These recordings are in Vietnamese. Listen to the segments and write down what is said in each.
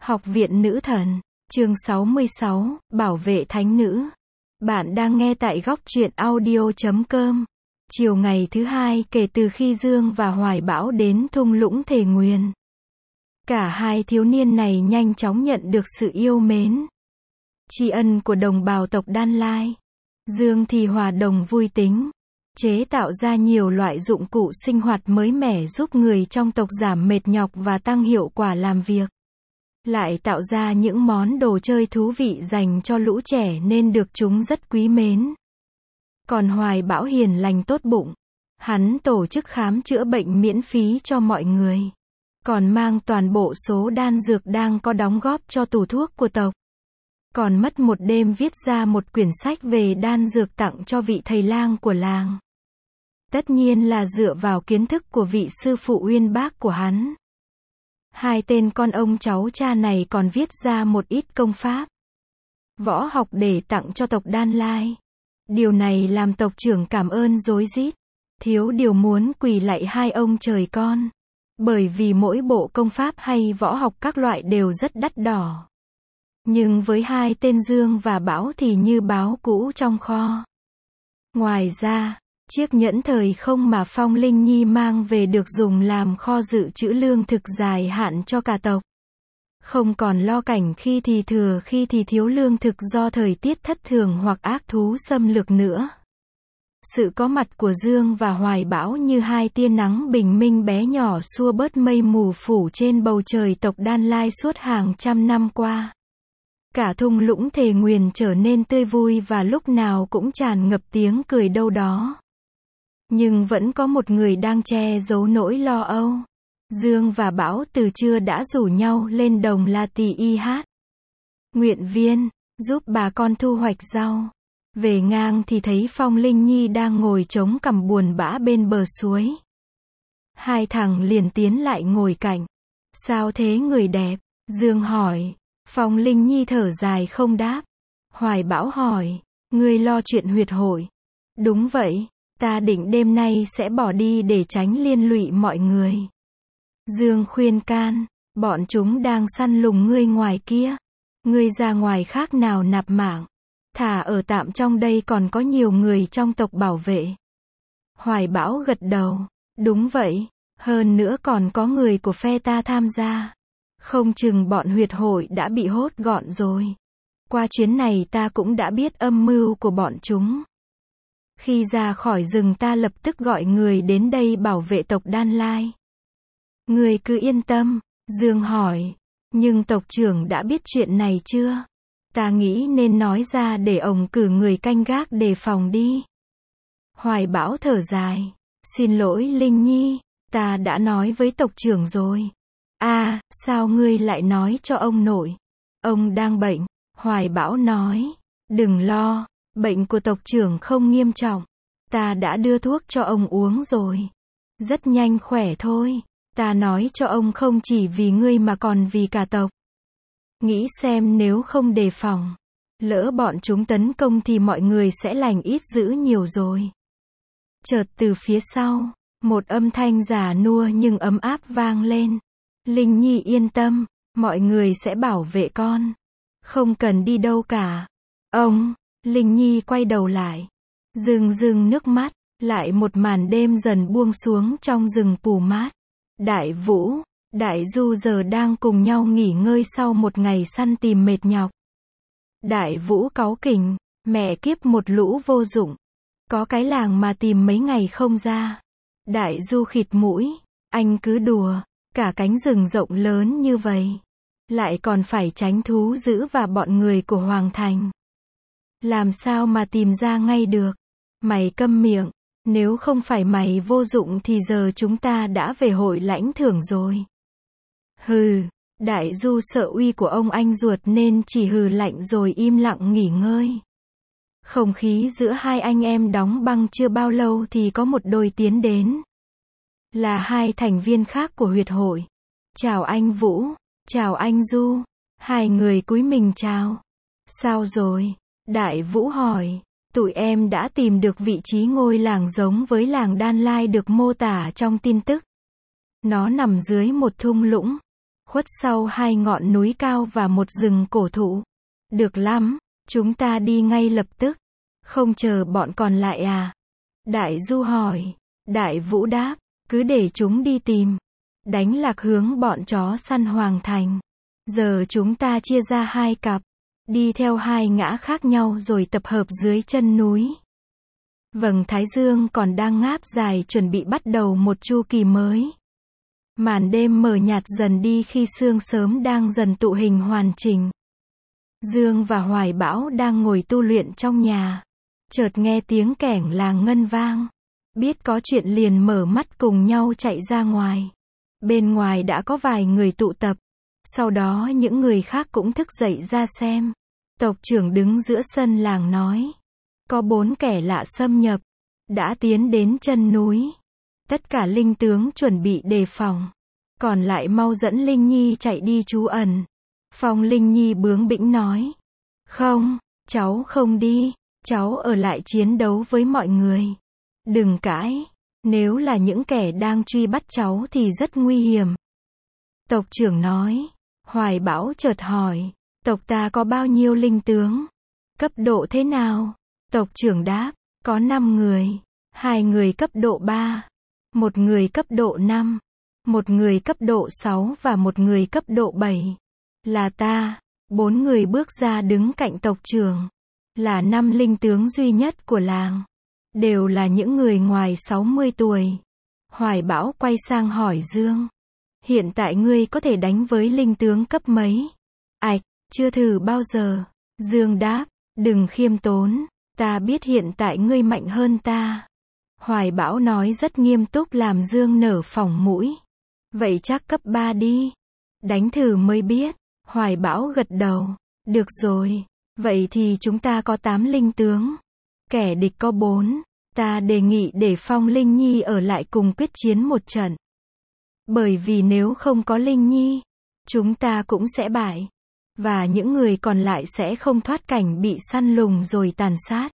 Học viện Nữ Thần, chương 66, Bảo vệ Thánh Nữ. Bạn đang nghe tại góc truyện audio.com. Chiều ngày thứ hai kể từ khi Dương và Hoài Bão đến thung lũng Thề Nguyền. Cả hai thiếu niên này nhanh chóng nhận được sự yêu mến, tri ân của đồng bào tộc Đan Lai. Dương thì hòa đồng vui tính, chế tạo ra nhiều loại dụng cụ sinh hoạt mới mẻ giúp người trong tộc giảm mệt nhọc và tăng hiệu quả làm việc. Lại tạo ra những món đồ chơi thú vị dành cho lũ trẻ nên được chúng rất quý mến. Còn Hoài Bão hiền lành tốt bụng. Hắn tổ chức khám chữa bệnh miễn phí cho mọi người. Còn mang toàn bộ số đan dược đang có đóng góp cho tủ thuốc của tộc. Còn mất một đêm viết ra một quyển sách về đan dược tặng cho vị thầy lang của làng. Tất nhiên là dựa vào kiến thức của vị sư phụ uyên bác của hắn. Hai tên con ông cháu cha này còn viết ra một ít công pháp, võ học để tặng cho tộc Đan Lai. Điều này làm tộc trưởng cảm ơn rối rít, thiếu điều muốn quỳ lạy hai ông trời con. Bởi vì mỗi bộ công pháp hay võ học các loại đều rất đắt đỏ. Nhưng với hai tên Dương và Bão thì như báo cũ trong kho. Ngoài ra, chiếc nhẫn thời không mà Phong Linh Nhi mang về được dùng làm kho dự trữ lương thực dài hạn cho cả tộc. Không còn lo cảnh khi thì thừa khi thì thiếu lương thực do thời tiết thất thường hoặc ác thú xâm lược nữa. Sự có mặt của Dương và Hoài Bão như hai tia nắng bình minh bé nhỏ xua bớt mây mù phủ trên bầu trời tộc Đan Lai suốt hàng trăm năm qua. Cả thung lũng Thề Nguyền trở nên tươi vui và lúc nào cũng tràn ngập tiếng cười đâu đó. Nhưng vẫn có một người đang che giấu nỗi lo âu. Dương và Bão từ trưa đã rủ nhau lên đồng La Tì Y hát nguyện viên, giúp bà con thu hoạch rau. Về ngang thì thấy Phong Linh Nhi đang ngồi chống cằm buồn bã bên bờ suối. Hai thằng liền tiến lại ngồi cạnh. Sao thế người đẹp? Dương hỏi. Phong Linh Nhi thở dài không đáp. Hoài Bão hỏi. Ngươi lo chuyện huyệt hội? Đúng vậy, ta định đêm nay sẽ bỏ đi để tránh liên lụy mọi người. Dương khuyên can. Bọn chúng đang săn lùng ngươi ngoài kia. Ngươi ra ngoài khác nào nạp mạng. Thà ở tạm trong đây còn có nhiều người trong tộc bảo vệ. Hoài Bão gật đầu. Đúng vậy, hơn nữa còn có người của phe ta tham gia. Không chừng bọn huyệt hội đã bị hốt gọn rồi. Qua chuyến này ta cũng đã biết âm mưu của bọn chúng. Khi ra khỏi rừng ta lập tức gọi người đến đây bảo vệ tộc Đan Lai. Người cứ yên tâm, Dương hỏi. Nhưng tộc trưởng đã biết chuyện này chưa? Ta nghĩ nên nói ra để ông cử người canh gác đề phòng đi. Hoài Bão thở dài. Xin lỗi Linh Nhi, ta đã nói với tộc trưởng rồi. À, sao ngươi lại nói cho ông nội? Ông đang bệnh. Hoài Bão nói. Đừng lo, bệnh của tộc trưởng không nghiêm trọng. Ta đã đưa thuốc cho ông uống rồi. Rất nhanh khỏe thôi. Ta nói cho ông không chỉ vì ngươi mà còn vì cả tộc. Nghĩ xem nếu không đề phòng, lỡ bọn chúng tấn công thì mọi người sẽ lành ít dữ nhiều rồi. Chợt từ phía sau, một âm thanh già nua nhưng ấm áp vang lên. Linh Nhi yên tâm, mọi người sẽ bảo vệ con. Không cần đi đâu cả. Ông, Linh Nhi quay đầu lại. Rưng rưng nước mắt, lại một màn đêm dần buông xuống trong rừng pù mát. Đại Vũ, Đại Du giờ đang cùng nhau nghỉ ngơi sau một ngày săn tìm mệt nhọc. Đại Vũ cáu kỉnh, mẹ kiếp một lũ vô dụng. Có cái làng mà tìm mấy ngày không ra. Đại Du khịt mũi, anh cứ đùa, cả cánh rừng rộng lớn như vậy. Lại còn phải tránh thú dữ và bọn người của Hoàng Thành. Làm sao mà tìm ra ngay được? Mày câm miệng, nếu không phải mày vô dụng thì giờ chúng ta đã về hội lãnh thưởng rồi. Hừ, Đại Du sợ uy của ông anh ruột nên chỉ hừ lạnh rồi im lặng nghỉ ngơi. Không khí giữa hai anh em đóng băng chưa bao lâu thì có một đôi tiến đến. Là hai thành viên khác của huyệt hội. Chào anh Vũ, chào anh Du. Hai người cúi mình chào. Sao rồi? Đại Vũ hỏi. Tụi em đã tìm được vị trí ngôi làng giống với làng Đan Lai được mô tả trong tin tức. Nó nằm dưới một thung lũng. khuất sau hai ngọn núi cao và một rừng cổ thụ. Được lắm, chúng ta đi ngay lập tức. Không chờ bọn còn lại à? Đại Du hỏi. Đại Vũ đáp, cứ để chúng đi tìm. Đánh lạc hướng bọn chó săn Hoàng Thành. Giờ chúng ta chia ra hai cặp. Đi theo hai ngã khác nhau rồi tập hợp dưới chân núi. Vầng thái dương còn đang ngáp dài chuẩn bị bắt đầu một chu kỳ mới. Màn đêm mờ nhạt dần đi khi sương sớm đang dần tụ hình hoàn chỉnh. Dương và Hoài Bão đang ngồi tu luyện trong nhà. Chợt nghe tiếng kẻng làng ngân vang. Biết có chuyện liền mở mắt cùng nhau chạy ra ngoài. Bên ngoài đã có vài người tụ tập. Sau đó những người khác cũng thức dậy ra xem. Tộc trưởng đứng giữa sân làng nói. Có 4 kẻ lạ xâm nhập. Đã tiến đến chân núi. Tất cả linh tướng chuẩn bị đề phòng. Còn lại mau dẫn Linh Nhi chạy đi trú ẩn. Phong Linh Nhi bướng bĩnh nói. Không, cháu không đi. Cháu ở lại chiến đấu với mọi người. Đừng cãi. Nếu là những kẻ đang truy bắt cháu thì rất nguy hiểm. Tộc trưởng nói. Hoài Bão chợt hỏi. Tộc ta có bao nhiêu linh tướng? Cấp độ thế nào? Tộc trưởng đáp. Có 5 người. 2 người cấp độ 3. 1 người cấp độ 5. 1 người cấp độ 6 và 1 người cấp độ 7. Là ta. 4 người bước ra đứng cạnh tộc trưởng. Là 5 linh tướng duy nhất của làng. Đều là những người ngoài 60 tuổi. Hoài Bão quay sang hỏi Dương. Hiện tại ngươi có thể đánh với linh tướng cấp mấy? Ảch, chưa thử bao giờ. Dương đáp. Đừng khiêm tốn. Ta biết hiện tại ngươi mạnh hơn ta. Hoài Bão nói rất nghiêm túc làm Dương nở phỏng mũi. Vậy chắc cấp 3 đi. Đánh thử mới biết. Hoài Bão gật đầu. Được rồi. Vậy thì chúng ta có 8 linh tướng. Kẻ địch có 4. Ta đề nghị để Phong Linh Nhi ở lại cùng quyết chiến một trận. Bởi vì nếu không có Linh Nhi, chúng ta cũng sẽ bại. Và những người còn lại sẽ không thoát cảnh bị săn lùng rồi tàn sát.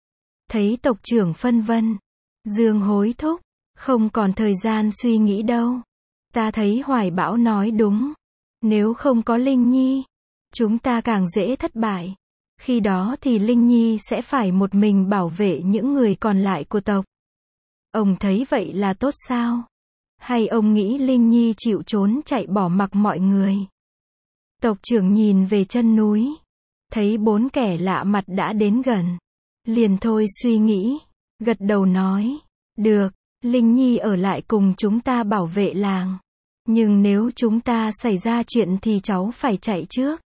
Thấy tộc trưởng phân vân. Dương hối thúc. Không còn thời gian suy nghĩ đâu. Ta thấy Hoài Bão nói đúng. Nếu không có Linh Nhi, chúng ta càng dễ thất bại. Khi đó thì Linh Nhi sẽ phải một mình bảo vệ những người còn lại của tộc. Ông thấy vậy là tốt sao? Hay ông nghĩ Linh Nhi chịu trốn chạy bỏ mặc mọi người? Tộc trưởng nhìn về chân núi. Thấy 4 kẻ lạ mặt đã đến gần. Liền thôi suy nghĩ. Gật đầu nói. Được, Linh Nhi ở lại cùng chúng ta bảo vệ làng. Nhưng nếu chúng ta xảy ra chuyện thì cháu phải chạy trước.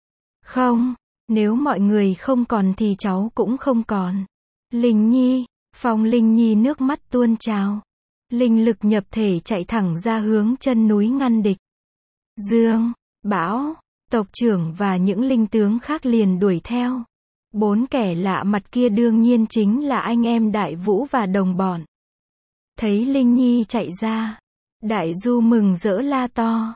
Không, nếu mọi người không còn thì cháu cũng không còn. Linh Nhi, Phong Linh Nhi nước mắt tuôn trào. Linh lực nhập thể chạy thẳng ra hướng chân núi ngăn địch. Dương, Bão, tộc trưởng và những linh tướng khác liền đuổi theo. 4 kẻ lạ mặt kia đương nhiên chính là anh em Đại Vũ và đồng bọn. Thấy Linh Nhi chạy ra, Đại Du mừng rỡ la to.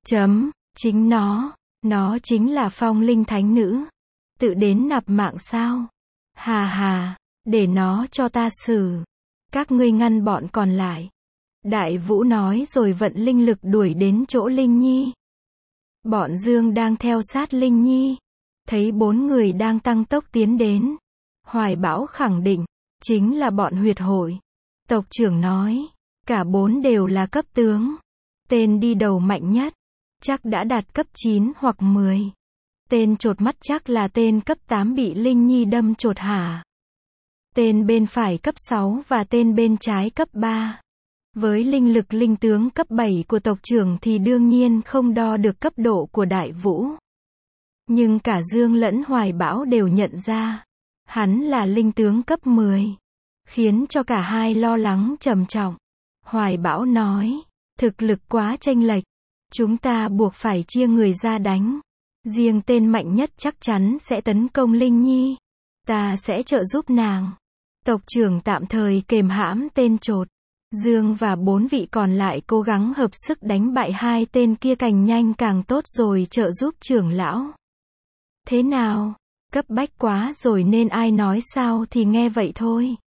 Chính nó chính là Phong Linh Thánh Nữ. Tự đến nạp mạng sao? Hà hà, để nó cho ta xử. Các ngươi ngăn bọn còn lại. Đại Vũ nói rồi vận linh lực đuổi đến chỗ Linh Nhi. Bọn Dương đang theo sát Linh Nhi. Thấy 4 người đang tăng tốc tiến đến. Hoài Bão khẳng định, chính là bọn huyệt hội. Tộc trưởng nói, cả 4 đều là cấp tướng. Tên đi đầu mạnh nhất, chắc đã đạt cấp 9 hoặc 10. Tên chột mắt chắc là tên cấp 8 bị Linh Nhi đâm chột hả. Tên bên phải cấp 6 và tên bên trái cấp 3. Với linh lực linh tướng cấp 7 của tộc trưởng thì đương nhiên không đo được cấp độ của Đại Vũ. Nhưng cả Dương lẫn Hoài Bão đều nhận ra. Hắn là linh tướng cấp 10. Khiến cho cả hai lo lắng trầm trọng. Hoài Bão nói, thực lực quá chênh lệch. Chúng ta buộc phải chia người ra đánh. Riêng tên mạnh nhất chắc chắn sẽ tấn công Linh Nhi. Ta sẽ trợ giúp nàng. Tộc trưởng tạm thời kềm hãm tên chột. Dương và 4 vị còn lại cố gắng hợp sức đánh bại 2 tên kia càng nhanh càng tốt rồi trợ giúp trưởng lão. Thế nào? Cấp bách quá rồi nên ai nói sao thì nghe vậy thôi.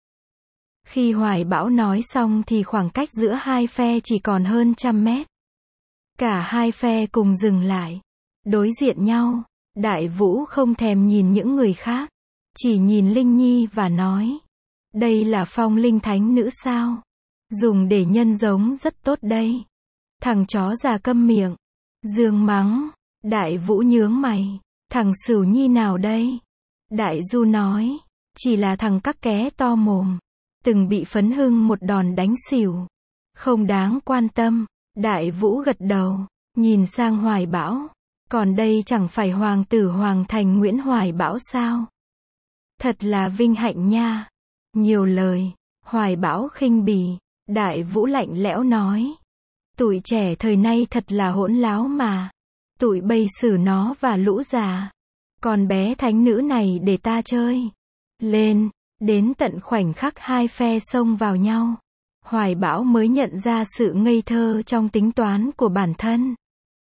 Khi Hoài Bão nói xong thì khoảng cách giữa hai phe chỉ còn hơn 100 mét. Cả hai phe cùng dừng lại. Đối diện nhau. Đại Vũ không thèm nhìn những người khác. Chỉ nhìn Linh Nhi và nói. Đây là phong linh thánh nữ sao? Dùng để nhân giống rất tốt đây. Thằng chó già câm miệng. Dương mắng. Đại Vũ nhướng mày. Thằng Sửu Nhi nào đây? Đại Du nói. Chỉ là thằng cắc ké to mồm. Từng bị Phấn Hưng một đòn đánh xỉu. Không đáng quan tâm. Đại Vũ gật đầu. Nhìn sang Hoài Bão. Còn đây chẳng phải hoàng tử Hoàng Thành Nguyễn Hoài Bão sao? Thật là vinh hạnh nha. Nhiều lời. Hoài Bão khinh bỉ. Đại Vũ lạnh lẽo nói. Tụi trẻ thời nay thật là hỗn láo mà. Tụi bây xử nó và lũ già. Còn bé thánh nữ này để ta chơi. Lên. Đến tận khoảnh khắc hai phe xông vào nhau. Hoài Bão mới nhận ra sự ngây thơ trong tính toán của bản thân.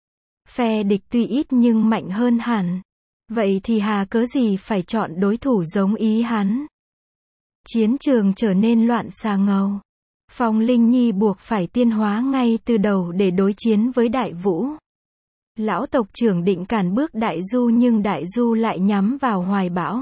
Phe địch tuy ít nhưng mạnh hơn hẳn. Vậy thì hà cớ gì phải chọn đối thủ giống ý hắn. Chiến trường trở nên loạn xà ngầu. Phong Linh Nhi buộc phải tiên hóa ngay từ đầu để đối chiến với Đại Vũ. Lão tộc trưởng định cản bước Đại Du nhưng Đại Du lại nhắm vào Hoài Bão.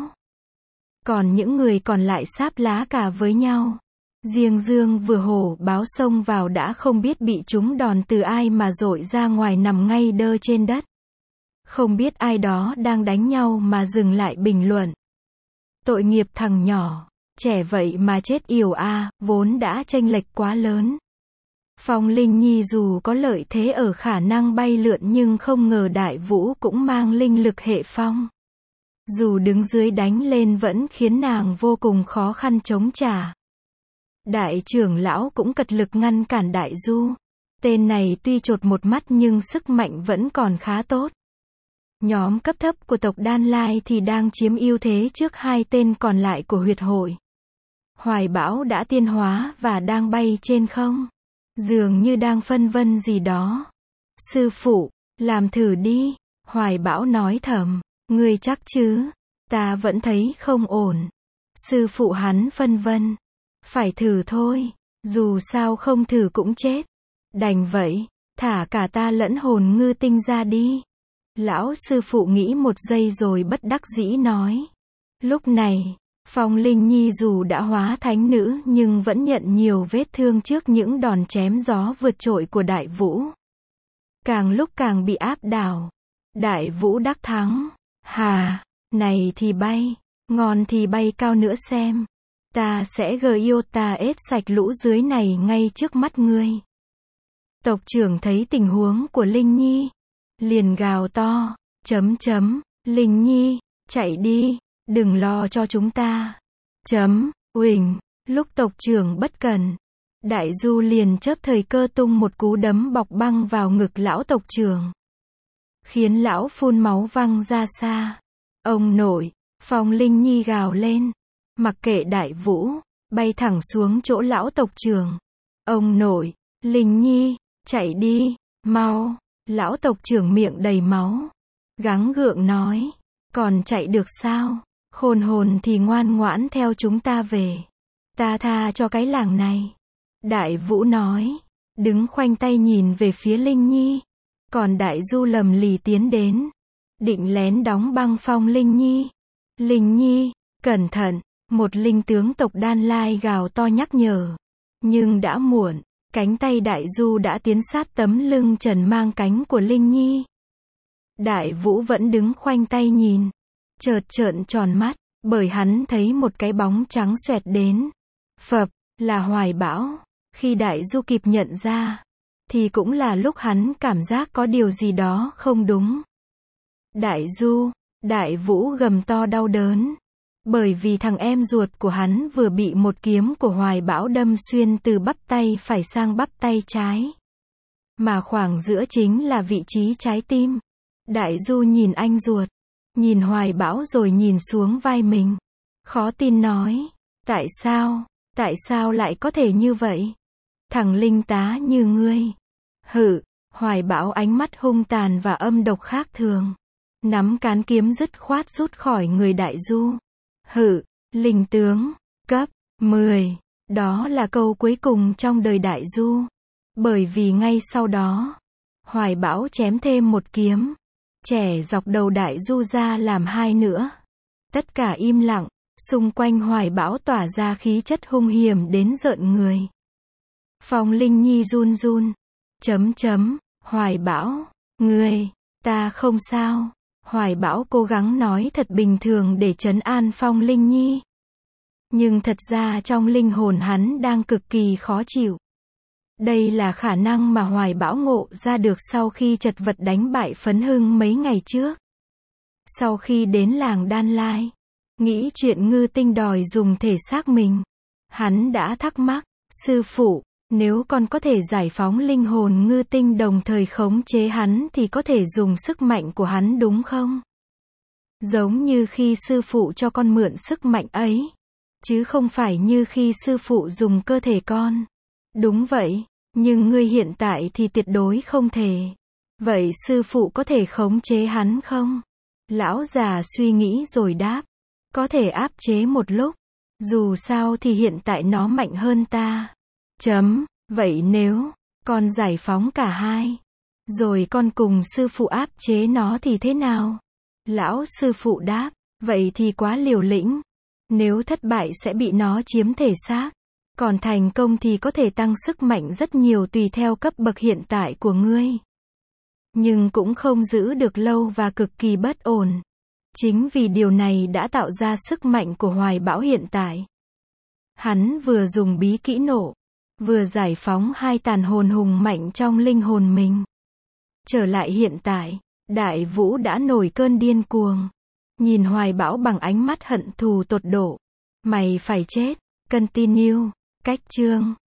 Còn những người còn lại sáp lá cà với nhau. Riêng Dương vừa hổ báo xông vào đã không biết bị trúng đòn từ ai mà dội ra ngoài nằm ngay đơ trên đất. Không biết ai đó đang đánh nhau mà dừng lại bình luận. Tội nghiệp thằng nhỏ, trẻ vậy mà chết yểu a, vốn đã chênh lệch quá lớn. Phong Linh Nhi dù có lợi thế ở khả năng bay lượn nhưng không ngờ Đại Vũ cũng mang linh lực hệ phong. Dù đứng dưới đánh lên vẫn khiến nàng vô cùng khó khăn chống trả. Đại trưởng lão cũng cật lực ngăn cản Đại Du. Tên này tuy chột một mắt nhưng sức mạnh vẫn còn khá tốt. Nhóm cấp thấp của tộc Đan Lai thì đang chiếm ưu thế trước hai tên còn lại của huyệt hội. Hoài Bão đã tiên hóa và đang bay trên không. Dường như đang phân vân gì đó. Sư phụ, làm thử đi. Hoài Bão nói thầm. Ngươi chắc chứ? Ta vẫn thấy không ổn. Sư phụ hắn phân vân. Phải thử thôi. Dù sao không thử cũng chết. Đành vậy. Thả cả ta lẫn hồn ngư tinh ra đi. Lão sư phụ nghĩ một giây rồi bất đắc dĩ nói. Lúc này, Phong Linh Nhi dù đã hóa thánh nữ nhưng vẫn nhận nhiều vết thương trước những đòn chém gió vượt trội của Đại Vũ. Càng lúc càng bị áp đảo. Đại Vũ đắc thắng. Hà, này thì bay, ngon thì bay cao nữa xem. Ta sẽ Giota ết sạch lũ dưới này ngay trước mắt ngươi. Tộc trưởng thấy tình huống của Linh Nhi. Liền gào to, Linh Nhi, chạy đi, đừng lo cho chúng ta. Uỳnh, lúc tộc trưởng bất cẩn. Đại Du liền chớp thời cơ tung một cú đấm bọc băng vào ngực lão tộc trưởng. Khiến lão phun máu văng ra xa. Ông nội, Phong Linh Nhi gào lên. Mặc kệ Đại Vũ, bay thẳng xuống chỗ lão tộc trưởng. Ông nội, Linh Nhi, chạy đi, mau. Lão tộc trưởng miệng đầy máu. Gắng gượng nói. Còn chạy được sao? Khôn hồn thì ngoan ngoãn theo chúng ta về. Ta tha cho cái làng này. Đại Vũ nói. Đứng khoanh tay nhìn về phía Linh Nhi. Còn Đại Du lầm lì tiến đến. Định lén đóng băng Phong Linh Nhi. Linh Nhi, cẩn thận. Một linh tướng tộc Đan Lai gào to nhắc nhở. Nhưng đã muộn. Cánh tay Đại Du đã tiến sát tấm lưng trần mang cánh của Linh Nhi. Đại Vũ vẫn đứng khoanh tay nhìn. Chợt trợn tròn mắt, bởi hắn thấy một cái bóng trắng xoẹt đến. Phập, là Hoài Bão. Khi Đại Du kịp nhận ra, thì cũng là lúc hắn cảm giác có điều gì đó không đúng. Đại Du, Đại Vũ gầm to đau đớn. Bởi vì thằng em ruột của hắn vừa bị một kiếm của Hoài Bão đâm xuyên từ bắp tay phải sang bắp tay trái. Mà khoảng giữa chính là vị trí trái tim. Đại Du nhìn anh ruột, nhìn Hoài Bão rồi nhìn xuống vai mình. Khó tin nói, tại sao lại có thể như vậy? Thằng linh tá như ngươi. Hử, Hoài Bão ánh mắt hung tàn và âm độc khác thường. Nắm cán kiếm dứt khoát rút khỏi người Đại Du. Hử, linh tướng, cấp 10. Đó là câu cuối cùng trong đời Đại Du. Bởi vì ngay sau đó, Hoài Bão chém thêm một kiếm. Trẻ dọc đầu Đại Du ra làm hai nữa. Tất cả im lặng, xung quanh Hoài Bão tỏa ra khí chất hung hiểm đến rợn người. Phong Linh Nhi run run. Hoài Bão, ngươi, ta không sao. Hoài Bão cố gắng nói thật bình thường để trấn an Phong Linh Nhi. Nhưng thật ra trong linh hồn hắn đang cực kỳ khó chịu. Đây là khả năng mà Hoài Bão ngộ ra được sau khi chật vật đánh bại Phấn Hưng mấy ngày trước. Sau khi đến làng Đan Lai, nghĩ chuyện Ngư Tinh đòi dùng thể xác mình. Hắn đã thắc mắc, sư phụ, nếu con có thể giải phóng linh hồn Ngư Tinh đồng thời khống chế hắn thì có thể dùng sức mạnh của hắn đúng không? Giống như khi sư phụ cho con mượn sức mạnh ấy. Chứ không phải như khi sư phụ dùng cơ thể con. Đúng vậy, nhưng ngươi hiện tại thì tuyệt đối không thể. Vậy sư phụ có thể khống chế hắn không? Lão già suy nghĩ rồi đáp. Có thể áp chế một lúc. Dù sao thì hiện tại nó mạnh hơn ta. Vậy nếu con giải phóng cả hai, rồi con cùng sư phụ áp chế nó thì thế nào? Lão sư phụ đáp. Vậy thì quá liều lĩnh. Nếu thất bại sẽ bị nó chiếm thể xác. Còn thành công thì có thể tăng sức mạnh rất nhiều tùy theo cấp bậc hiện tại của ngươi. Nhưng cũng không giữ được lâu và cực kỳ bất ổn. Chính vì điều này đã tạo ra sức mạnh của Hoài Bão hiện tại. Hắn vừa dùng bí kỹ nộ, vừa giải phóng hai tàn hồn hùng mạnh trong linh hồn mình. Trở lại hiện tại, Đại Vũ đã nổi cơn điên cuồng. Nhìn Hoài Bão bằng ánh mắt hận thù tột độ. Mày phải chết. Continue. Cách chương